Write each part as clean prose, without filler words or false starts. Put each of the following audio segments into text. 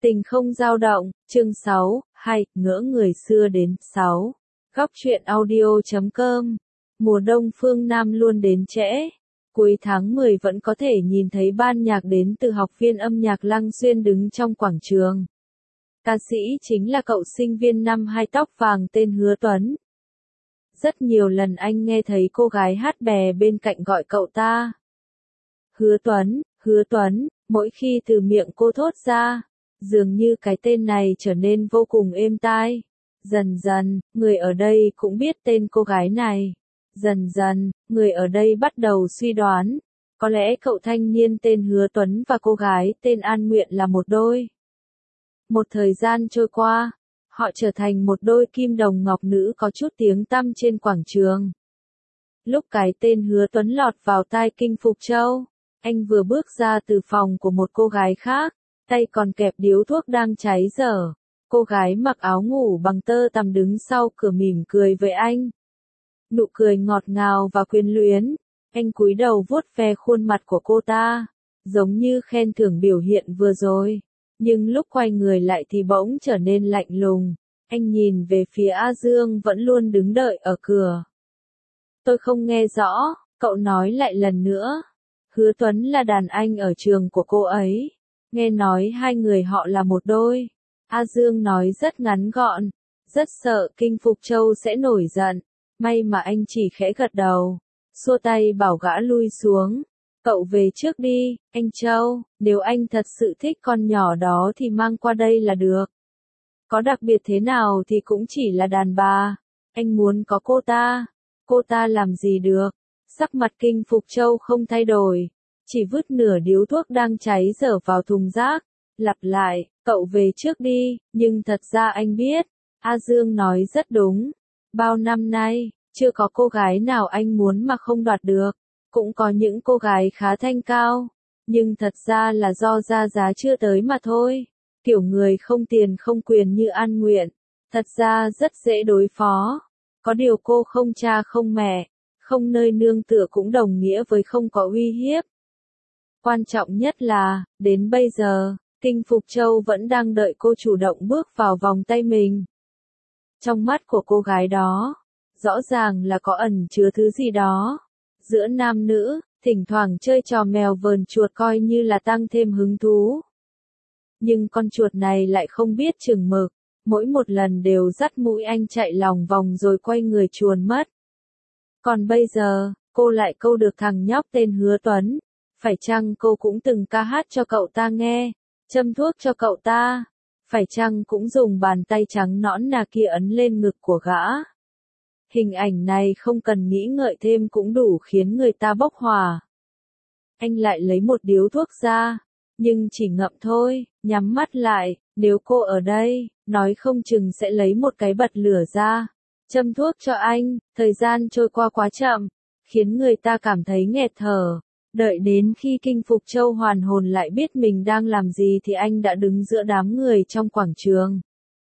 Tình không dao động, chương 6, hay, ngỡ người xưa đến, 6. Góc truyện audio.com. Mùa đông phương Nam luôn đến trễ. Cuối tháng 10 vẫn có thể nhìn thấy ban nhạc đến từ học viên âm nhạc Lăng Xuyên đứng trong quảng trường. Ca sĩ chính là cậu sinh viên năm 2 tóc vàng tên Hứa Tuấn. Rất nhiều lần anh nghe thấy cô gái hát bè bên cạnh gọi cậu ta. Hứa Tuấn, mỗi khi từ miệng cô thốt ra, dường như cái tên này trở nên vô cùng êm tai. Dần dần, người ở đây cũng biết tên cô gái này. Dần dần, người ở đây bắt đầu suy đoán, có lẽ cậu thanh niên tên Hứa Tuấn và cô gái tên An Nguyện là một đôi. Một thời gian trôi qua, họ trở thành một đôi kim đồng ngọc nữ có chút tiếng tăm trên quảng trường. Lúc cái tên Hứa Tuấn lọt vào tai Kinh Phục Châu, anh vừa bước ra từ phòng của một cô gái khác, tay còn kẹp điếu thuốc đang cháy dở. Cô gái mặc áo ngủ bằng tơ tằm đứng sau cửa mỉm cười với anh. Nụ cười ngọt ngào và quyến luyến, anh cúi đầu vuốt ve khuôn mặt của cô ta, giống như khen thưởng biểu hiện vừa rồi. Nhưng lúc quay người lại thì bỗng trở nên lạnh lùng, anh nhìn về phía A Dương vẫn luôn đứng đợi ở cửa. Tôi không nghe rõ, cậu nói lại lần nữa. Hứa Tuấn là đàn anh ở trường của cô ấy, nghe nói hai người họ là một đôi. A Dương nói rất ngắn gọn, rất sợ Kinh Phục Châu sẽ nổi giận, may mà anh chỉ khẽ gật đầu, xua tay bảo gã lui xuống. Cậu về trước đi, anh Châu, nếu anh thật sự thích con nhỏ đó thì mang qua đây là được. Có đặc biệt thế nào thì cũng chỉ là đàn bà, anh muốn có cô ta làm gì được. Sắc mặt Kinh Phục Châu không thay đổi, chỉ vứt nửa điếu thuốc đang cháy dở vào thùng rác, lặp lại, cậu về trước đi, nhưng thật ra anh biết, A Dương nói rất đúng. Bao năm nay, chưa có cô gái nào anh muốn mà không đoạt được, cũng có những cô gái khá thanh cao, nhưng thật ra là do ra giá chưa tới mà thôi. Kiểu người không tiền không quyền như An Nguyện, thật ra rất dễ đối phó. Có điều cô không cha không mẹ, không nơi nương tựa cũng đồng nghĩa với không có uy hiếp. Quan trọng nhất là, đến bây giờ, Kinh Phục Châu vẫn đang đợi cô chủ động bước vào vòng tay mình. Trong mắt của cô gái đó, rõ ràng là có ẩn chứa thứ gì đó. Giữa nam nữ, thỉnh thoảng chơi trò mèo vờn chuột coi như là tăng thêm hứng thú. Nhưng con chuột này lại không biết chừng mực, mỗi một lần đều dắt mũi anh chạy lòng vòng rồi quay người chuồn mất. Còn bây giờ, cô lại câu được thằng nhóc tên Hứa Tuấn. Phải chăng cô cũng từng ca hát cho cậu ta nghe, châm thuốc cho cậu ta? Phải chăng cũng dùng bàn tay trắng nõn nà kia ấn lên ngực của gã? Hình ảnh này không cần nghĩ ngợi thêm cũng đủ khiến người ta bốc hỏa. Anh lại lấy một điếu thuốc ra, nhưng chỉ ngậm thôi, nhắm mắt lại, nếu cô ở đây, nói không chừng sẽ lấy một cái bật lửa ra, châm thuốc cho anh. Thời gian trôi qua quá chậm, khiến người ta cảm thấy nghẹt thở. Đợi đến khi Kinh Phục Châu hoàn hồn lại biết mình đang làm gì thì anh đã đứng giữa đám người trong quảng trường.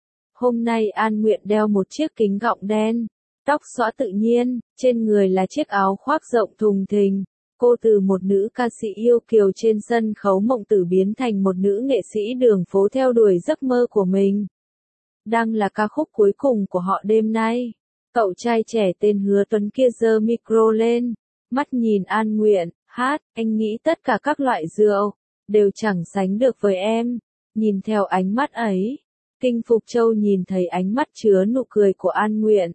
Hôm nay An Nguyện đeo một chiếc kính gọng đen, tóc xõa tự nhiên, trên người là chiếc áo khoác rộng thùng thình. Cô từ một nữ ca sĩ yêu kiều trên sân khấu mộng tử biến thành một nữ nghệ sĩ đường phố theo đuổi giấc mơ của mình. Đang là ca khúc cuối cùng của họ đêm nay. Cậu trai trẻ tên Hứa Tuấn kia giơ micro lên, mắt nhìn An Nguyện, hát, anh nghĩ tất cả các loại rượu đều chẳng sánh được với em. Nhìn theo ánh mắt ấy, Kinh Phục Châu nhìn thấy ánh mắt chứa nụ cười của An Nguyện.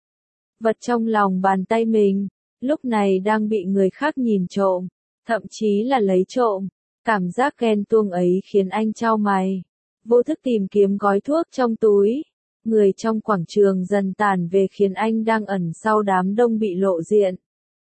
Vật trong lòng bàn tay mình, lúc này đang bị người khác nhìn trộm, thậm chí là lấy trộm. Cảm giác ghen tuông ấy khiến anh chau mày, vô thức tìm kiếm gói thuốc trong túi. Người trong quảng trường dần tản về khiến anh đang ẩn sau đám đông bị lộ diện.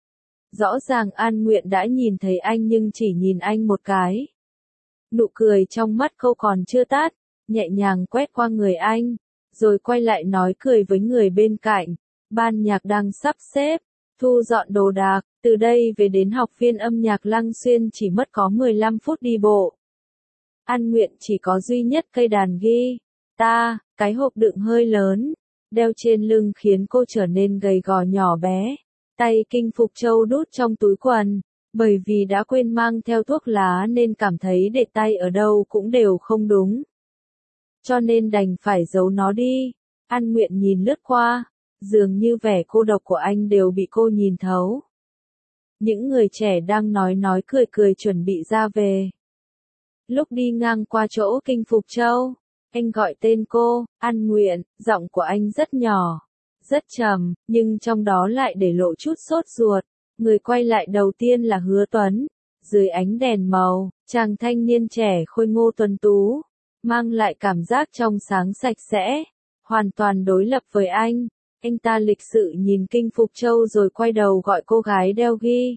Rõ ràng An Nguyện đã nhìn thấy anh nhưng chỉ nhìn anh một cái. Nụ cười trong mắt cô còn chưa tắt, nhẹ nhàng quét qua người anh, rồi quay lại nói cười với người bên cạnh. Ban nhạc đang sắp xếp, thu dọn đồ đạc, từ đây về đến học viên âm nhạc Lăng Xuyên chỉ mất có 15 phút đi bộ. An Nguyện chỉ có duy nhất cây đàn guitar, cái hộp đựng hơi lớn, đeo trên lưng khiến cô trở nên gầy gò nhỏ bé. Tay Kinh Phục Châu đút trong túi quần, bởi vì đã quên mang theo thuốc lá nên cảm thấy để tay ở đâu cũng đều không đúng. cho nên đành phải giấu nó đi. An Nguyện nhìn lướt qua, dường như vẻ cô độc của anh đều bị cô nhìn thấu. Những người trẻ đang nói cười cười chuẩn bị ra về. Lúc đi ngang qua chỗ Kinh Phục Châu, anh gọi tên cô, An Nguyện, giọng của anh rất nhỏ, rất trầm, nhưng trong đó lại để lộ chút sốt ruột. Người quay lại đầu tiên là Hứa Tuấn, dưới ánh đèn màu, chàng thanh niên trẻ khôi ngô tuấn tú, mang lại cảm giác trong sáng sạch sẽ, hoàn toàn đối lập với anh. Anh ta lịch sự nhìn Kinh Phục Châu rồi quay đầu gọi cô gái đeo ghi.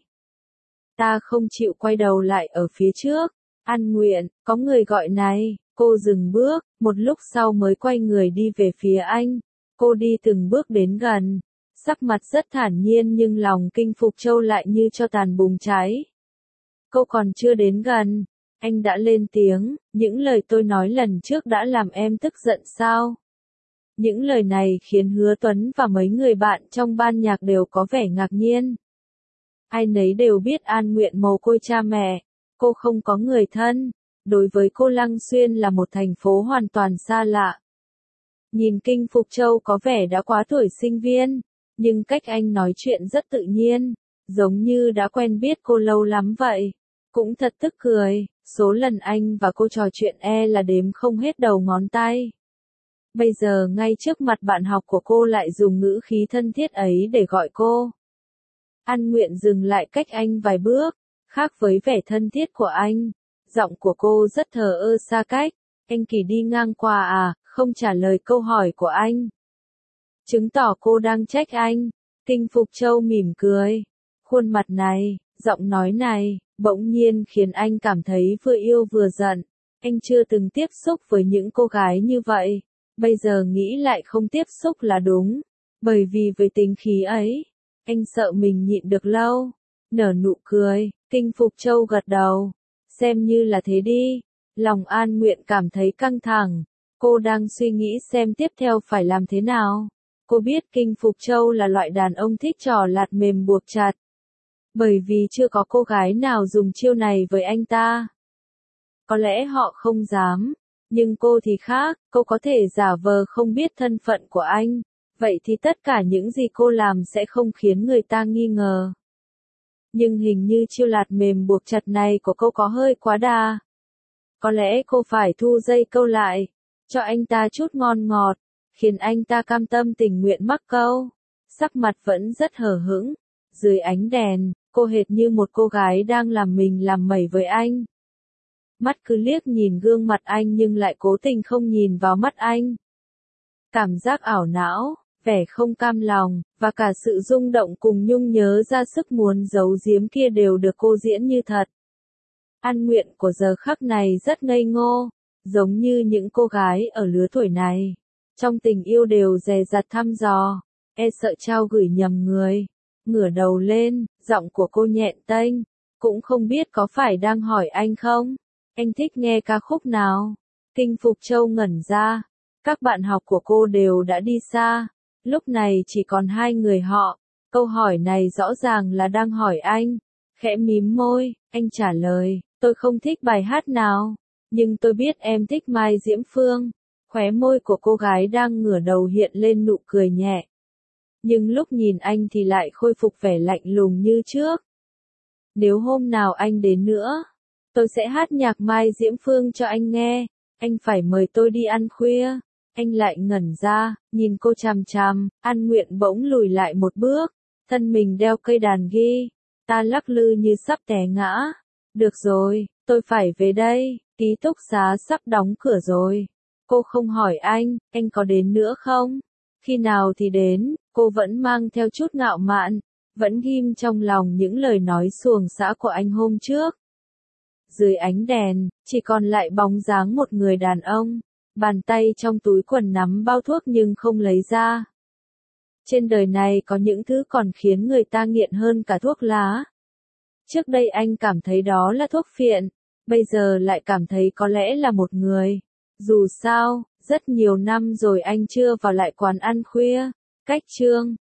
Ta không chịu quay đầu lại ở phía trước. An Nguyện, có người gọi này. Cô dừng bước, một lúc sau mới quay người đi về phía anh. Cô đi từng bước đến gần, sắc mặt rất thản nhiên nhưng lòng Kinh Phục Châu lại như cho tàn bùng cháy. Cô còn chưa đến gần, anh đã lên tiếng, những lời tôi nói lần trước đã làm em tức giận sao? Những lời này khiến Hứa Tuấn và mấy người bạn trong ban nhạc đều có vẻ ngạc nhiên. Ai nấy đều biết An Nguyện mồ côi cha mẹ, cô không có người thân, đối với cô Lăng Xuyên là một thành phố hoàn toàn xa lạ. Nhìn Kinh Phục Châu có vẻ đã quá tuổi sinh viên, nhưng cách anh nói chuyện rất tự nhiên, giống như đã quen biết cô lâu lắm vậy. Cũng thật tức cười, số lần anh và cô trò chuyện là đếm không hết đầu ngón tay. Bây giờ ngay trước mặt bạn học của cô lại dùng ngữ khí thân thiết ấy để gọi cô. An Nguyện dừng lại cách anh vài bước, khác với vẻ thân thiết của anh, giọng của cô rất thờ ơ xa cách. Anh Kỳ đi ngang qua à, không trả lời câu hỏi của anh. Chứng tỏ cô đang trách anh. Kinh Phục Châu mỉm cười. Khuôn mặt này, giọng nói này, bỗng nhiên khiến anh cảm thấy vừa yêu vừa giận. Anh chưa từng tiếp xúc với những cô gái như vậy. Bây giờ nghĩ lại không tiếp xúc là đúng. Bởi vì với tính khí ấy, anh sợ mình nhịn được lâu. Nở nụ cười, Kinh Phục Châu gật đầu. Xem như là thế đi. Lòng An Nguyện cảm thấy căng thẳng. Cô đang suy nghĩ xem tiếp theo phải làm thế nào. Cô biết Kinh Phục Châu là loại đàn ông thích trò lạt mềm buộc chặt. Bởi vì chưa có cô gái nào dùng chiêu này với anh ta. Có lẽ họ không dám. Nhưng cô thì khác, cô có thể giả vờ không biết thân phận của anh. Vậy thì tất cả những gì cô làm sẽ không khiến người ta nghi ngờ. Nhưng hình như chiêu lạt mềm buộc chặt này của cô có hơi quá đà. Có lẽ cô phải thu dây câu lại, cho anh ta chút ngon ngọt, khiến anh ta cam tâm tình nguyện mắc câu. Sắc mặt vẫn rất hờ hững, dưới ánh đèn, cô hệt như một cô gái đang làm mình làm mẩy với anh. Mắt cứ liếc nhìn gương mặt anh nhưng lại cố tình không nhìn vào mắt anh. Cảm giác ảo não, vẻ không cam lòng, và cả sự rung động cùng nhung nhớ ra sức muốn giấu giếm kia đều được cô diễn như thật. An Nguyện của giờ khắc này rất ngây ngô, giống như những cô gái ở lứa tuổi này. Trong tình yêu đều dè dặt thăm dò, sợ trao gửi nhầm người. Ngửa đầu lên, giọng của cô nhẹn tênh, cũng không biết có phải đang hỏi anh không? Anh thích nghe ca khúc nào? Kinh Phục Châu ngẩn ra, các bạn học của cô đều đã đi xa, lúc này chỉ còn hai người họ. Câu hỏi này rõ ràng là đang hỏi anh. Khẽ mím môi, anh trả lời, tôi không thích bài hát nào, nhưng tôi biết em thích Mai Diễm Phương. Khóe môi của cô gái đang ngửa đầu hiện lên nụ cười nhẹ. Nhưng lúc nhìn anh thì lại khôi phục vẻ lạnh lùng như trước. Nếu hôm nào anh đến nữa, tôi sẽ hát nhạc Mai Diễm Phương cho anh nghe. Anh phải mời tôi đi ăn khuya. Anh lại ngẩn ra, nhìn cô chằm chằm. An Nguyện bỗng lùi lại một bước, thân mình đeo cây đàn ghi. Ta lắc lư như sắp té ngã. Được rồi, tôi phải về đây, ký túc xá sắp đóng cửa rồi. Cô không hỏi anh có đến nữa không? Khi nào thì đến, cô vẫn mang theo chút ngạo mạn, vẫn ghim trong lòng những lời nói xuồng xã của anh hôm trước. Dưới ánh đèn, chỉ còn lại bóng dáng một người đàn ông, bàn tay trong túi quần nắm bao thuốc nhưng không lấy ra. Trên đời này có những thứ còn khiến người ta nghiện hơn cả thuốc lá. Trước đây anh cảm thấy đó là thuốc phiện, bây giờ lại cảm thấy có lẽ là một người. Dù sao, rất nhiều năm rồi anh chưa vào lại quán ăn khuya. Cách Trương